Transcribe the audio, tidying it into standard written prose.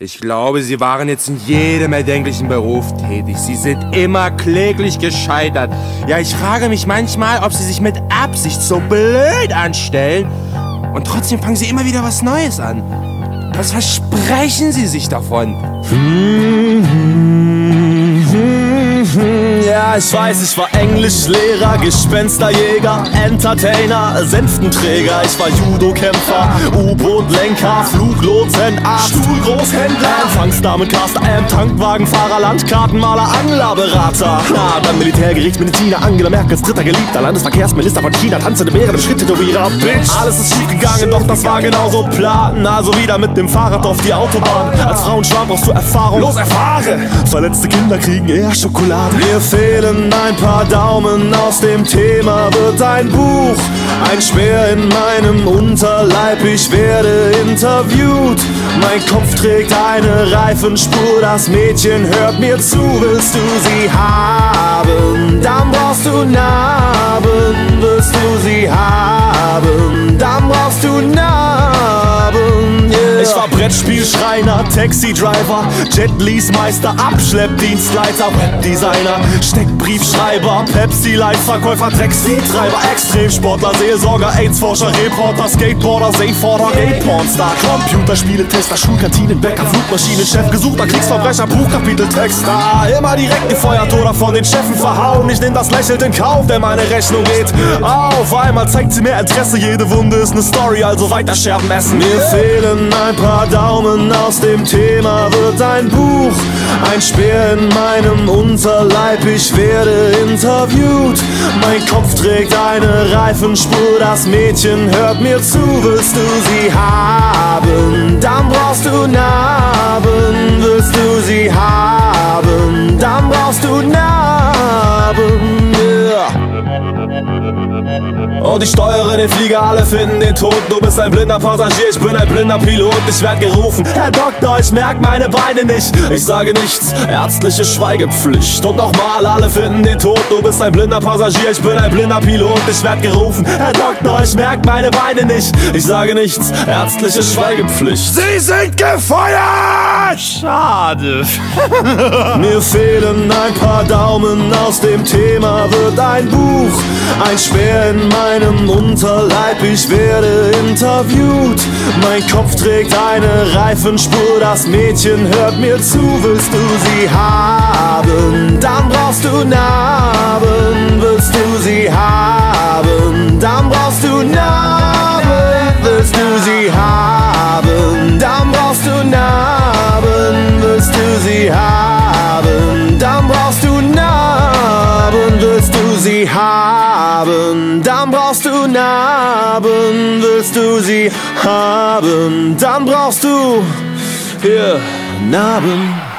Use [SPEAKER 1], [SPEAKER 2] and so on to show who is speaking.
[SPEAKER 1] Ich glaube, Sie waren jetzt in jedem erdenklichen Beruf tätig. Sie sind immer kläglich gescheitert. Ja, ich frage mich manchmal, ob Sie sich mit Absicht so blöd anstellen und trotzdem fangen Sie immer wieder was Neues an. Was versprechen Sie sich davon?
[SPEAKER 2] Ja, ich weiß, ich war Englischlehrer, Gespensterjäger, Entertainer, Senftenträger. Ich war Judokämpfer, U-Boot-Lenker, Fluglotsen, Arzt, Stuhlgroßhändler, Empfangsdamencaster, Tankwagenfahrer, Landkartenmaler, Anglerberater. Na, dann Militärgericht, Mediziner, Angela Merkels dritter Geliebter, Landesverkehrsminister von China, tanzende mehrere Schritte, Tätowierer, Bitch. Alles ist schief gegangen, doch das war genauso Plan. Also wieder mit dem Fahrrad auf die Autobahn. Als Frauenschwarm brauchst du Erfahrung. Los, erfahre! Verletzte Kinder kriegen eher Schokolade. Mir fehlen ein paar Daumen, aus dem Thema wird ein Buch. Ein Speer in meinem Unterleib, ich werde interviewt. Mein Kopf trägt eine Reifenspur, das Mädchen hört mir zu. Willst du sie haben, dann brauchst du Narben. Willst du sie haben, dann brauchst du Narben. Yeah. Ich war Brettspielschreiner, Taxi-Driver, Jet-Lease-Meister, Abschleppdienstleiter, Webdesigner, Steckbriefschreiber, Pepsi-Light-Verkäufer, Taxi-Treiber, Extremsportler, Seelsorger, AIDS-Forscher, Reporter, Skateboarder, Safe-Order, Gay-Pornstar, Computerspiele-Tester, Schulkantinenbäcker, Flugmaschinenchef, gesuchter Kriegsverbrecher, Buchkapiteltexter. Immer direkt gefeuert oder von den Chefen verhauen. Ich nehm das lächelnd in Kauf, denn meine Rechnung geht auf einmal, zeigt sie mehr Interesse. Jede Wunde ist ne Story, also weiter Scherben essen. Mir fehlen ein paar Daumen, aus dem Thema wird ein Buch. Ein Speer in meinem Unterleib, ich werde interviewt. Mein Kopf trägt eine Reifenspur, das Mädchen hört mir zu. Willst du sie haben, dann brauchst du Narben. Willst du sie haben, dann brauchst du Narben. Yeah. Und ich steuere den Flieger, alle finden den Tod. Du bist ein blinder Passagier, ich bin ein blinder Pilot. Ich werd gerufen, Herr Doktor, ich merk meine Beine nicht. Ich sage nichts, ärztliche Schweigepflicht. Und nochmal, alle finden den Tod. Du bist ein blinder Passagier, ich bin ein blinder Pilot. Ich werd gerufen, Herr Doktor, ich merk meine Beine nicht. Ich sage nichts, ärztliche Schweigepflicht.
[SPEAKER 1] Sie sind gefeuert! Schade.
[SPEAKER 2] Mir fehlen ein paar Daumen, aus dem Thema wird ein Buch. Ein Speer in meinem Unterleib, ich werde interviewt. Mein Kopf trägt eine Reifenspur, das Mädchen hört mir zu. Willst du sie haben, dann brauchst du Narben. Willst du sie haben, dann brauchst du Narben. Willst du sie haben, dann brauchst du Narben. Willst du sie haben, dann brauchst du Narben. Willst du sie haben, dann brauchst du Narben. Willst du sie haben, dann brauchst du Narben.